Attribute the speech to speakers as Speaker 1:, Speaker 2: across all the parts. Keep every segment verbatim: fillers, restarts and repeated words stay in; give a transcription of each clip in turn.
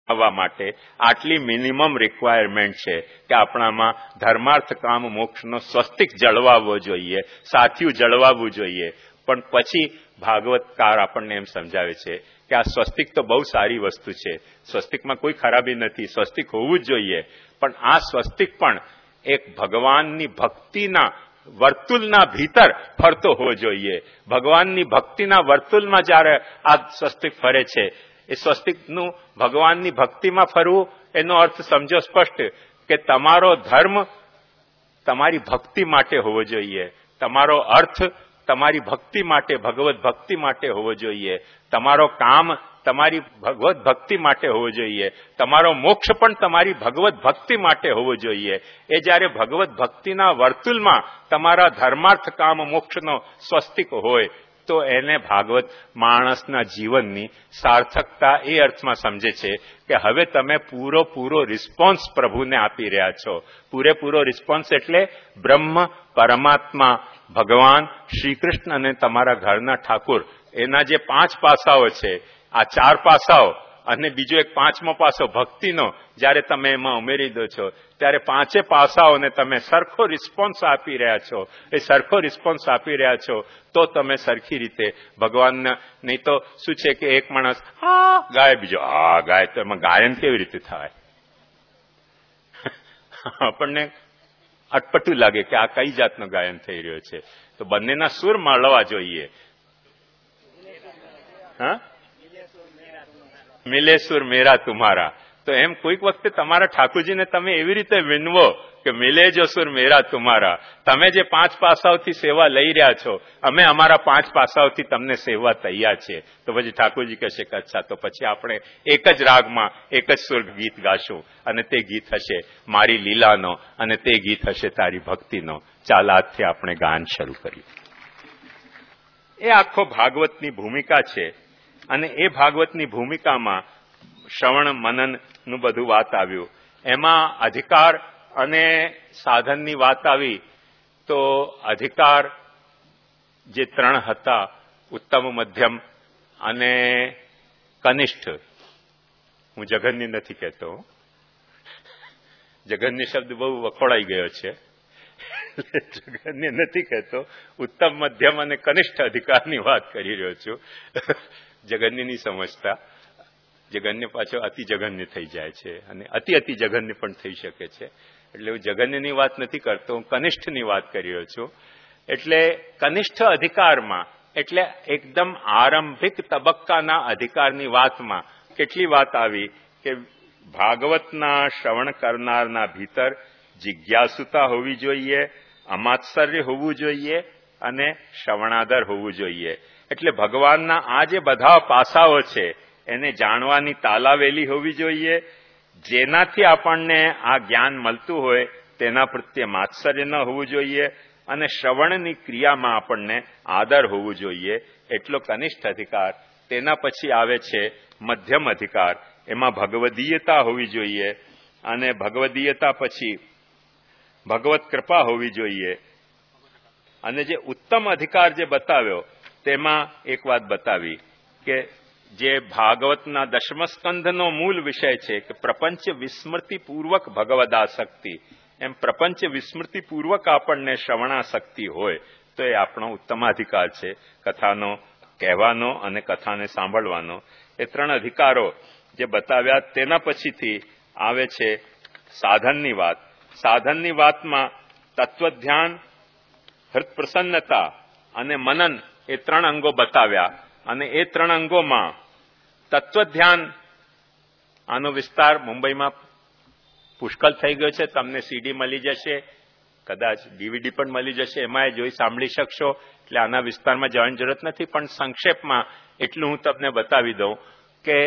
Speaker 1: આવવા માટે આટલી મિનિમમ રિક્વાયરમેન્ટ છે કે આપણામાં ધર્માર્થ કામ મોક્ષનો સ્વસ્તિક જળવાવો જોઈએ, સાથિયું જળવાવું જોઈએ. પણ પછી ભાગવતકાર આપણને એમ સમજાવે છે કે આ સ્વસ્તિક તો બહુ સારી વસ્તુ છે, સ્વસ્તિકમાં કોઈ ખરાબી નથી, સ્વસ્તિક હોવું જ જોઈએ. પણ આ સ્વસ્તિક પણ એક ભગવાનની ભક્તિના વર્તુળના ભીતર ફરતો હોવો જોઈએ. ભગવાનની ભક્તિના વર્તુળમાં જયારે આ સ્વસ્તિક ફરે છે, એ સ્વસ્તિકનું ભગવાનની ભક્તિમાં ફરવું એનો અર્થ સમજો સ્પષ્ટ કે તમારો ધર્મ તમારી ભક્તિ માટે હોવો જોઈએ, તમારો અર્થ તમારી ભક્તિ માટે, ભગવત ભક્તિ માટે હોવો જોઈએ, તમારો કામ તમારી ભગવત ભક્તિ માટે હોવો જોઈએ, તમારો મોક્ષ પણ તમારી ભગવત ભક્તિ માટે હોવો જોઈએ. એ જયારે ભગવત ભક્તિના વર્તુળમાં તમારા ધર્માર્થ કામ મોક્ષનો સ્વસ્તિક હોય તો એને ભાગવત માણસના જીવનની સાર્થકતા એ અર્થમાં સમજે છે કે હવે તમે પૂરો પૂરો રિસ્પોન્સ પ્રભુને આપી રહ્યા છો. પૂરેપૂરો રિસ્પોન્સ એટલે બ્રહ્મ, પરમાત્મા, ભગવાન શ્રીકૃષ્ણ અને તમારા ઘરના ઠાકુર, એના જે પાંચ પાસાઓ છે, આ ચાર પાસાઓ અને બીજો એક પાંચમો પાસો ભક્તિનો જયારે તમે એમાં ઉમેરી દો છો ત્યારે પાંચે પાસાઓને તમે સરખો રિસ્પોન્સ આપી રહ્યા છો. એ સરખો રિસ્પોન્સ આપી રહ્યા છો તો તમે સરખી રીતે ભગવાનને, નહીં તો શું છે કે એક માણસ હા ગાય, બીજો હા ગાય, તો એમાં ગાયન કેવી રીતે થાય? આપણને અટપટું લાગે કે આ કઈ જાતનું ગાયન થઈ રહ્યો છે. તો બંનેના સુર મળવા જોઈએ. હા, મિલે સુર મેરા તુમ્હારા. તો એમ કોઈક વખતે તમારા ઠાકોરજીને તમે એવી રીતે વિનવો કે મિલે જો સુર મેરા તુમ્હારા. તમે જે પાંચ પાસાઓથી સેવા લઈ રહ્યા છો, અમે અમારા પાંચ પાસાઓથી તમને સેવા તૈયાર છે. તો પછી ઠાકોરજી કહેશે કે અચ્છા, તો પછી આપણે એક જ રાગમાં એક જ સુર ગીત ગાશું અને તે ગીત હશે મારી લીલાનો અને તે ગીત હશે તારી ભક્તિનો. ચાલ આજથી આપણે ગાન શરૂ કર્યું. એ આખો ભાગવતની ભૂમિકા છે અને એ ભાગવતની ભૂમિકામાં શ્રવણ મનનનું બધું વાત આવ્યું. એમાં અધિકાર અને સાધનની વાત આવી તો અધિકાર જે ત્રણ હતા, ઉત્તમ, મધ્યમ અને કનિષ્ઠ. હું જઘન્ય નથી કહેતો, જઘન્ય શબ્દ બહુ વખોડાઈ ગયો છે, જઘન્ય નથી કહેતો, ઉત્તમ, મધ્યમ અને કનિષ્ઠ અધિકારની વાત કરી રહ્યો છું. જઘન્ય ની સમજતા, જઘન્ય પાછો અતિ જઘન્ય થઈ જાય છે અને અતિ અતિ જઘન્ય પણ થઈ શકે છે. એટલે હું જઘન્યની વાત નથી કરતો, હું કનિષ્ઠની વાત કરી રહ્યો છું. એટલે કનિષ્ઠ અધિકારમાં એટલે એકદમ આરંભિક તબક્કાના અધિકારની વાતમાં કેટલી વાત આવી કે ભાગવતના શ્રવણ કરનારના ભીતર જિજ્ઞાસુતા હોવી જોઈએ, અમાત્સર્ય હોવું જોઈએ અને શ્રવણાદર હોવું જોઈએ. એટલે ભગવાનના આ જે બધા પાસાઓ છે એને જાણવાની તાલાવેલી હોવી જોઈએ. જેનાથી આપણને આ જ્ઞાન મળતું હોય તેના પ્રત્યે માત્સર્ય ન હોવું જોઈએ અને શ્રવણની ક્રિયામાં આપણને આદર હોવું જોઈએ. એટલો કનિષ્ઠ અધિકાર. તેના પછી આવે છે મધ્યમ અધિકાર. એમાં ભગવદીયતા હોવી જોઈએ અને ભગવદીયતા પછી ભગવત કૃપા હોવી જોઈએ. અને જે ઉત્તમ અધિકાર જે બતાવ્યો તેમાં એક વાત બતાવી કે જે ભાગવતના દશમસ્કંધનો મૂળ વિષય છે કે પ્રપંચ વિસ્મૃતિપૂર્વક ભગવદાસક્તિ. એમ પ્રપંચ વિસ્મૃતિપૂર્વક આપણને શ્રવણાસક્તિ હોય તો એ આપણો ઉત્તમાધિકાર છે, કથાનો કહેવાનો અને કથાને સાંભળવાનો. એ ત્રણ અધિકારો જે બતાવ્યા તેના પછીથી આવે છે સાધનની વાત. સાધનની વાતમાં તત્વધ્યાન, હૃદપ્રસન્નતા અને મનન એ ત્રણ અંગો બતાવ્યા અને એ ત્રણ અંગોમાં તત્વધ્યાન, આનો વિસ્તાર મુંબઈમાં પુષ્કળ થઈ ગયો છે. તમને સીડી મળી જશે, કદાચ ડીવીડી પણ મળી જશે, એમાં જોઈ સાંભળી શકશો. એટલે આના વિસ્તારમાં જવાની જરૂરત નથી. પણ સંક્ષેપમાં એટલું હું તમને બતાવી દઉં કે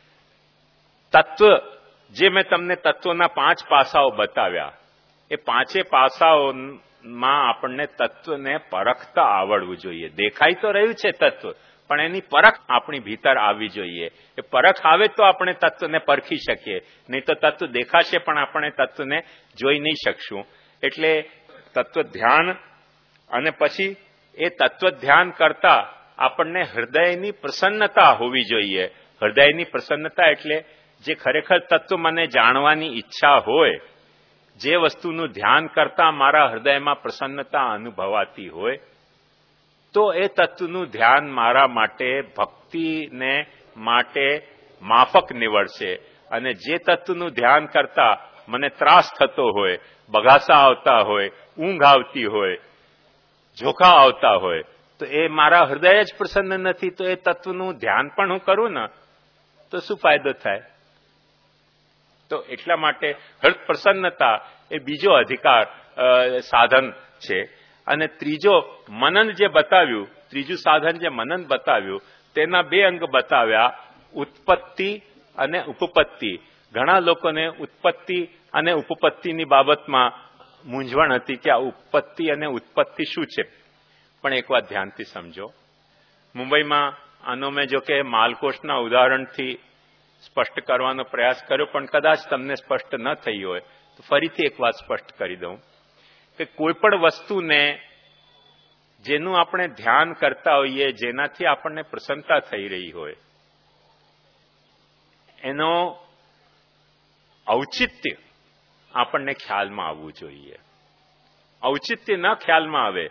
Speaker 1: તત્વ, જે મેં તમને તત્વના પાંચ પાસાઓ બતાવ્યા, એ પાંચે પાસાઓમાં આપણને તત્વને પરખતા આવડવું જોઈએ. દેખાઈ તો રહ્યું છે તત્વ, પણ એની પરખ આપણી ભીતર આવવી જોઈએ. એ પરખ આવે તો આપણે તત્વને પરખી શકીએ, નહીં તો તત્વ દેખાશે પણ આપણે તત્વને જોઈ નહીં શકશું. એટલે તત્વ ધ્યાન અને પછી એ તત્વ ધ્યાન કરતા આપણને હૃદયની પ્રસન્નતા હોવી જોઈએ. હૃદયની પ્રસન્નતા એટલે જે ખરેખર તત્વ મને જાણવાની ઈચ્છા હોય, જે વસ્તુનું ધ્યાન કરતા મારા હૃદયમાં પ્રસન્નતા અનુભવાતી હોય, તો એ તત્વનું ધ્યાન મારા માટે ભક્તિને માટે માફક નીવડશે. અને જે તત્વનું ધ્યાન કરતા મને ત્રાસ થતો હોય, બગાસા આવતા હોય, ઊંઘ આવતી હોય, જોખા આવતા હોય, તો એ મારા હૃદય જ પ્રસન્ન નથી. તો એ તત્વનું ધ્યાન પણ હું કરું ને તો શું ફાયદો થાય? તો એટલા માટે હૃદય પ્રસન્નતા એ બીજો અધિકાર સાધન છે. અને ત્રીજો મનન જે બતાવ્યું, ત્રીજું સાધન જે મનન બતાવ્યું, તેના બે અંગ બતાવ્યા, ઉત્પત્તિ અને ઉપપત્તિ. ઘણા લોકોને ઉત્પત્તિ અને ઉપપત્તિની બાબતમાં મૂંઝવણ હતી કે આ ઉપપત્તિ અને ઉત્પત્તિ શું છે. પણ એક વાત ધ્યાનથી સમજો. મુંબઈમાં આનો મેં જો કે માલકોષના ઉદાહરણથી સ્પષ્ટ કરવાનો પ્રયાસ કર્યો, પણ કદાચ તમને સ્પષ્ટ ન થઈ હોય તો ફરીથી એક વાત સ્પષ્ટ કરી દઉં કે કોઈ પણ વસ્તુને જેનું આપણે ધ્યાન કરતા હોઈએ, જેનાથી આપણને પ્રસન્નતા થઈ રહી હોય, એનો ઔચિત્ય આપણને ખ્યાલમાં આવવું જોઈએ. ઔચિત્ય ન ખ્યાલમાં આવે,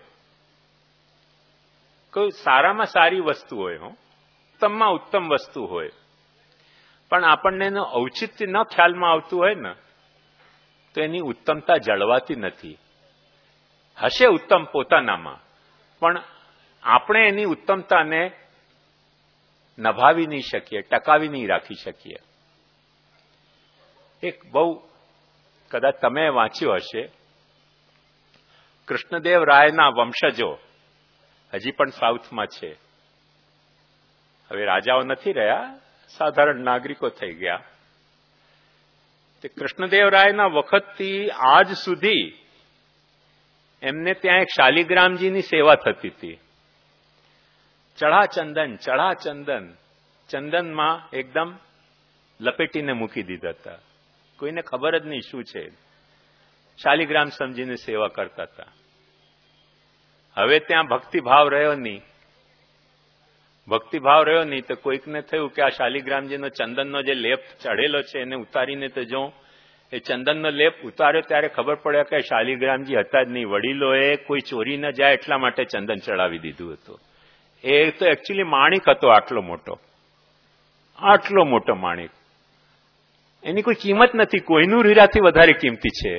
Speaker 1: કોઈ સારામાં સારી વસ્તુ હોય, હો ઉત્તમમાં ઉત્તમ વસ્તુ હોય, પણ આપણને એનું ઔચિત્ય ન ખ્યાલમાં આવતું હોય ને તો એની ઉત્તમતા જળવાતી નથી. હશે ઉત્તમ પોતાનામાં, પણ આપણે એની ઉત્તમતાને નભાવી નહીં શકીએ, ટકાવી નહીં રાખી શકીએ. એક બહુ કદાચ તમે વાંચ્યું હશે, કૃષ્ણદેવ રાયના વંશજો હજી પણ સાઉથમાં છે. હવે રાજાઓ નથી રહ્યા, સાધારણ નાગરિકો થઈ ગયા. તે કૃષ્ણદેવરાયના વખતથી આજ સુધી એમને ત્યાં એક શાલિગ્રામજીની સેવા થતી હતી. ચઢા ચંદન, ચઢા ચંદન, ચંદનમાં એકદમ લપેટીને મૂકી દીધા હતા. કોઈને ખબર જ નહીં શું છે. શાલિગ્રામ સમજીને સેવા કરતા હતા. હવે ત્યાં ભક્તિભાવ રહ્યો નહીં. ભક્તિભાવ રહ્યો નહીં તો કોઈકને થયું કે આ શાલિગ્રામજીનો ચંદનનો જે લેપ ચઢેલો છે એને ઉતારીને તો જોઉં. એ ચંદનનો લેપ ઉતાર્યો ત્યારે ખબર પડ્યા કે શાલિગ્રામજી હતા જ નહીં. વડીલોએ કોઈ ચોરી ન જાય એટલા માટે ચંદન ચડાવી દીધું હતું. એ તો એકચ્યુઅલી માણિક હતો, આટલો મોટો, આટલો મોટો માણિક. એની કોઈ કિંમત નથી, કોઈનું હીરાથી વધારે કિંમતી છે.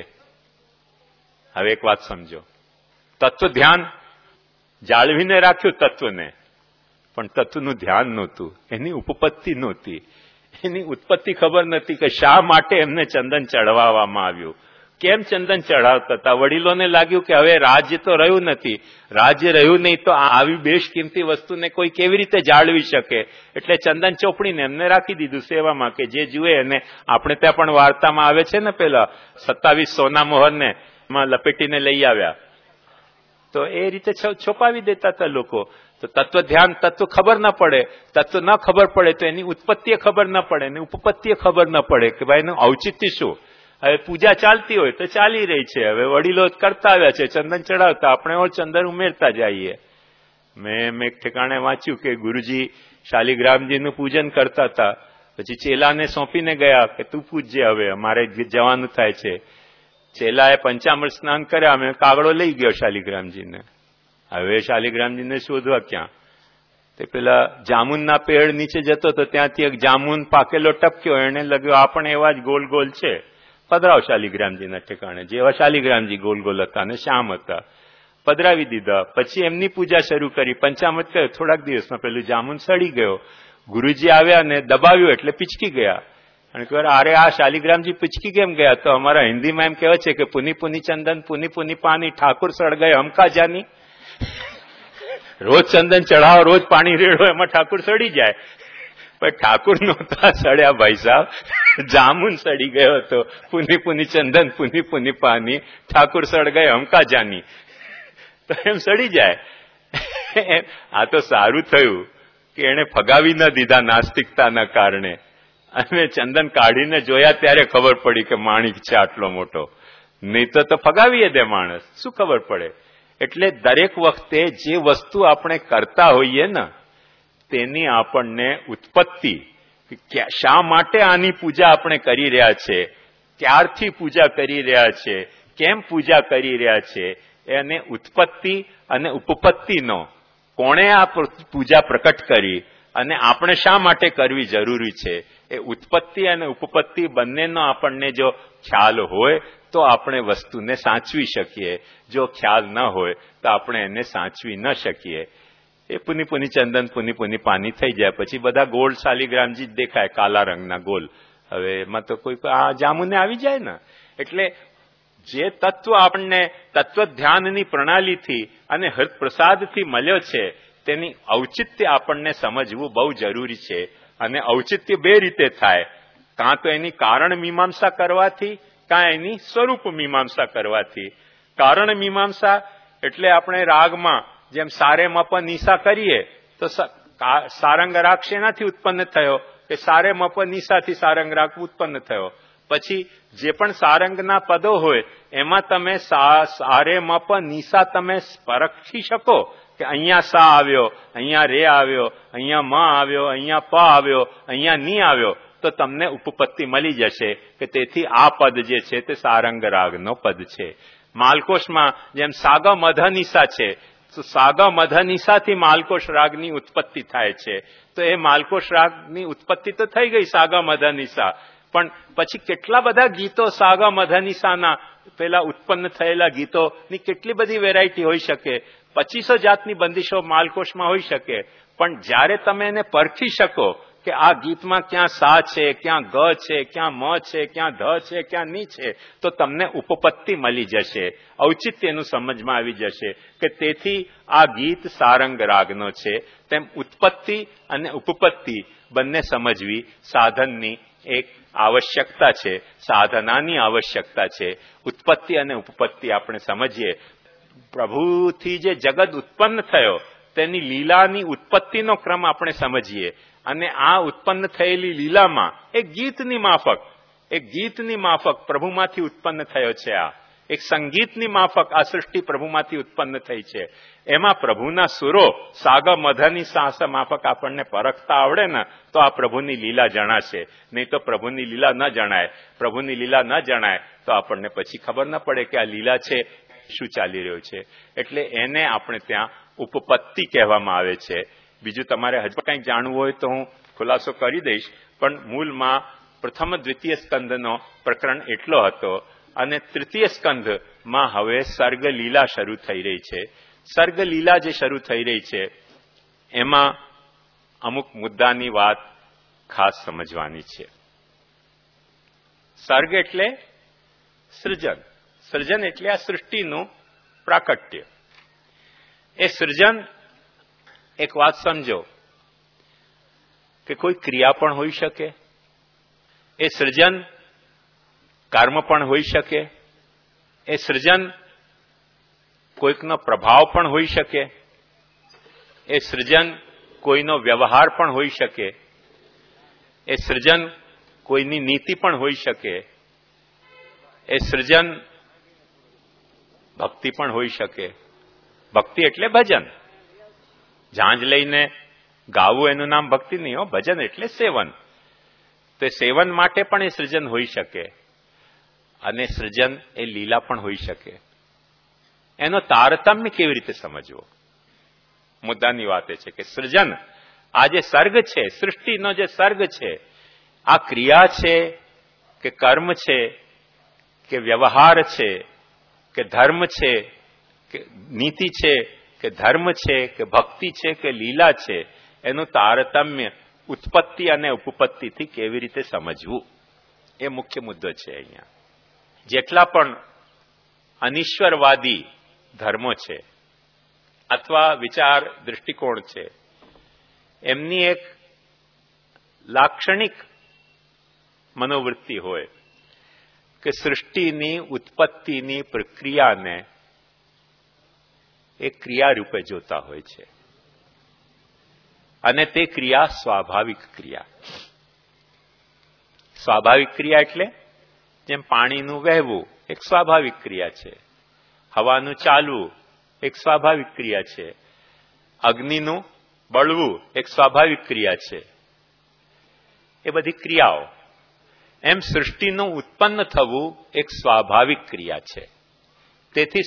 Speaker 1: હવે એક વાત સમજો, તત્વ ધ્યાન જાળવીને રાખ્યું તત્વને, પણ તત્વનું ધ્યાન નહોતું, એની ઉપપત્તિ નહોતી, એની ઉત્પત્તિ ખબર નથી કે શા માટે એમને ચંદન ચઢાવવામાં આવ્યું, કેમ ચંદન ચઢાવતા હતા. વડીલોને લાગ્યું કે હવે રાજ્ય તો રહ્યું નથી, રાજ્ય રહ્યું નહીં તો આવી બેશ કિંમતી વસ્તુને કોઈ કેવી રીતે જાળવી શકે, એટલે ચંદન ચોપડીને એમને રાખી દીધું સેવામાં કે જે જુએ એને. આપણે ત્યાં પણ વાર્તામાં આવે છે ને, પેલા સત્તાવીસ સોના મોહરને એમાં લપેટીને લઈ આવ્યા, તો એ રીતે છોપાવી દેતા હતા લોકો. તો તત્વ ધ્યાન, તત્વ ખબર ન પડે, તત્વ ન ખબર પડે તો એની ઉત્પત્તિએ ખબર ન પડે ને ઉપપત્તિએ ખબર ન પડે કે ભાઈ એનું ઔચિત્ય શું. હવે પૂજા ચાલતી હોય તો ચાલી રહી છે, હવે વડીલો કરતા આવ્યા છે, ચંદન ચડાવતા, આપણે ઓર ચંદન ઉમેરતા જઈએ. મેં એક ઠેકાણે વાંચ્યું કે ગુરુજી શાલિગ્રામજીનું પૂજન કરતા હતા, પછી ચેલાને સોંપીને ગયા કે તું પૂજજે, હવે અમારે જવાનું થાય છે. ચેલાએ પંચામૃત સ્નાન કર્યા, અમે કાગડો લઈ ગયો શાલિગ્રામજીને. હવે શાલિગ્રામજીને શોધવા ક્યાં? તે પેલા જામુનના પેડ નીચે જતો તો ત્યાંથી એક જામુન પાકેલો ટપક્યો, એને લાગ્યો આ પણ એવા જ ગોલ ગોલ છે, પધરાવ શાલિગ્રામજીના ઠેકાણે. જેવા શાલિગ્રામજી ગોલ ગોલ હતા અને શ્યામ હતા, પધરાવી દીધા. પછી એમની પૂજા શરૂ કરી, પંચામૃત કર્યો. થોડાક દિવસમાં પેલું જામુન સડી ગયો. ગુરુજી આવ્યા ને દબાવ્યું એટલે પીચકી ગયા. અને કહે અરે આ શાલિગ્રામજી પીચકી કેમ ગયા? તો અમારા હિન્દીમાં એમ કહેવાય છે કે પુની પુની ચંદન પુની પુની પાણી, ઠાકુર સળગાય હમકા જાની. રોજ ચંદન ચઢાવો, રોજ પાણી રેડો, એમાં ઠાકુર સડી જાય. પણ ઠાકુર નહોતા સડ્યા ભાઈ સાહેબ, જામુન સડી ગયો હતો. પુની પુની ચંદન પુની પુની પાણી, ઠાકુર સળગાય હમકા જાની, તો એમ સડી જાય. આ તો સારું થયું કે એને ફગાવી ન દીધા નાસ્તિકતાના કારણે, અને ચંદન કાઢીને જોયા ત્યારે ખબર પડી કે માણિક છે આટલો મોટો. નહીં તો તો ફગાવીએ દે માણસ, શું ખબર પડે. એટલે દરેક વખતે જે વસ્તુ આપણે કરતા હોઈએ ને તેની આપણને ઉત્પત્તિ કે શા માટે આની પૂજા આપણે કરી રહ્યા છે, ક્યારથી પૂજા કરી રહ્યા છે, કેમ પૂજા કરી રહ્યા છે, એને ઉત્પત્તિ અને ઉપપત્તિનો કોણે આ પૂજા પ્રકટ કરી અને આપણે શા માટે કરવી જરૂરી છે, એ ઉત્પત્તિ અને ઉપપત્તિ બંનેનો આપણને જો ખ્યાલ હોય તો આપણે વસ્તુને સાચવી શકીએ. જો ખ્યાલ ન હોય તો આપણે એને સાચવી ન શકીએ. એ પુની પુની ચંદન પુની પુની પાની થઈ જાય પછી બધા ગોળ શાલિગ્રામજી જ દેખાય, કાલા રંગના ગોલ. હવે એમાં તો કોઈ આ જામુને આવી જાય ને. એટલે જે તત્વ આપણને તત્વ ધ્યાનની પ્રણાલીથી અને હૃદપ્રસાદથી મળ્યો છે તેની ઔચિત્ય આપણને સમજવું બહુ જરૂરી છે. અને ઔચિત્ય બે રીતે થાય, કાં તો એની કારણ મીમાંસા કરવાથી, કાં એની સ્વરૂપ મીમાંસા કરવાથી. કારણ મીમાંસા એટલે આપણે રાગમાં જેમ સારે મપ નિશા કરીએ તો સારંગ રાગ શેનાથી ઉત્પન્ન થયો કે સારે મપ નિશાથી સારંગ રાગ ઉત્પન્ન થયો. પછી જે પણ સારંગના પદો હોય એમાં તમે સારે મપ નિશા તમે પરખી શકો કે અહીંયા સા આવ્યો, અહીંયા રે આવ્યો, અહીંયા મ આવ્યો, અહીંયા પ આવ્યો, અહીંયા ની આવ્યો, તો તમને ઉપપત્તિ મળી જશે કે તેથી આ પદ જે છે તે સારંગ રાગનો પદ છે. માલકોશમાં જેમ સાગા મધ નિશા છે તો સાગા મધ નિશાથી માલકોશ રાગની ઉત્પત્તિ થાય છે. તો એ માલકોશ રાગની ઉત્પત્તિ તો થઈ ગઈ સાગા મધ નિશા, પણ પછી કેટલા બધા ગીતો સાગા મધ નિશાના પેલા ઉત્પન્ન થયેલા ગીતોની કેટલી બધી વેરાયટી હોઈ શકે. પચીસો જાતની બંદીશો માલકોશમાં હોઈ શકે. પણ જ્યારે તમે એને પરખી શકો કે આ ગીતમાં ક્યાં સા છે, ક્યાં ગ છે, ક્યાં મ છે, ક્યાં ધ છે, ક્યાં ની છે, તો તમને ઉપપત્તિ મળી જશે, ઔચિત્યનું સમજમાં આવી જશે કે તેથી આ ગીત સારંગ રાગનો છે. તેમ ઉત્પત્તિ અને ઉપપત્તિ બંને સમજવી સાધનની એક આવશ્યકતા છે, સાધનાની આવશ્યકતા છે. ઉત્પત્તિ અને ઉપપત્તિ આપણે સમજીએ. પ્રભુથી જે જગત ઉત્પન્ન થયો તેની લીલાની ઉત્પત્તિનો ક્રમ આપણે સમજીએ અને આ ઉત્પન્ન થયેલી લીલામાં એક ગીતની માફક એક ગીતની માફક પ્રભુમાંથી ઉત્પન્ન થયો છે. આ એક સંગીતની માફક આ સૃષ્ટિ પ્રભુમાંથી ઉત્પન્ન થઈ છે. એમાં પ્રભુના સુરો સાગા મધની સાસ માફક આપણને પરખતા આવડે ને તો આ પ્રભુની લીલા જણાશે. નહીં તો પ્રભુની લીલા ન જણાય. પ્રભુની લીલા ન જણાય તો આપણને પછી ખબર ન પડે કે આ લીલા છે શું ચાલી રહ્યું છે. એટલે એને આપણે ત્યાં ઉપપત્તિ કહેવામાં આવે છે. બીજું તમારે હજુ કંઈક જાણવું હોય તો હું ખુલાસો કરી દઈશ, પણ મૂળમાં પ્રથમ દ્વિતીય સ્કંદનો પ્રકરણ એટલો હતો અને તૃતીય સ્કંદમાં હવે સર્ગ લીલા શરૂ થઈ રહી છે. સર્ગ લીલા જે શરૂ થઈ રહી છે એમાં અમુક મુદ્દાની વાત ખાસ સમજવાની છે. સર્ગ એટલે સૃજન. સર્જન એટલે આ સૃષ્ટિનું પ્રાકટ્ય. એ સર્જન એક વાત સમજો કે કોઈ ક્રિયા પણ હોઈ શકે, એ સર્જન કર્મ પણ હોઈ શકે, એ સર્જન કોઈકનો પ્રભાવ પણ હોઈ શકે, એ સર્જન કોઈનો વ્યવહાર પણ હોઈ શકે, એ સર્જન કોઈની નીતિ પણ હોઈ શકે, એ સર્જન ભક્તિ પણ હોઈ શકે. ભક્તિ એટલે ભજન. ઝાંઝ લઈને ગાવું એનું નામ ભક્તિ નહીં હો. ભજન એટલે સેવન. તો સેવન માટે પણ એ સર્જન હોઈ શકે અને સર્જન એ લીલા પણ હોઈ શકે. એનો તારતમ્ય કેવી રીતે સમજવો? મુદ્દાની વાત એ છે કે સર્જન, આ જે સર્ગ છે, સૃષ્ટિનો જે સર્ગ છે, આ ક્રિયા છે કે કર્મ છે કે વ્યવહાર છે કે ધર્મ છે કે નીતિ છે કે ધર્મ છે કે ભક્તિ છે કે લીલા છે, એનું તારતમ્ય ઉત્પત્તિ અને ઉપપત્તિથી કેવી રીતે સમજવું એ મુખ્ય મુદ્દો છે. અહીંયા જેટલા પણ અનિશ્વરવાદી ધર્મો છે અથવા વિચાર દૃષ્ટિકોણ છે એમની એક લાક્ષણિક મનોવૃત્તિ હોય કે સૃષ્ટિની ઉત્પત્તિની પ્રક્રિયાને એક ક્રિયા રૂપે જોતા હોય છે અને તે ક્રિયા સ્વાભાવિક ક્રિયા. સ્વાભાવિક ક્રિયા એટલે જેમ પાણીનું વહેવું એક સ્વાભાવિક ક્રિયા છે, હવાનું ચાલવું એક સ્વાભાવિક ક્રિયા છે, અગ્નિનું બળવું એક સ્વાભાવિક ક્રિયા છે. એ બધી ક્રિયાઓ. એમ સૃષ્ટિનું ઉત્પન્ન થવું એક સ્વાભાવિક ક્રિયા છે. તેથી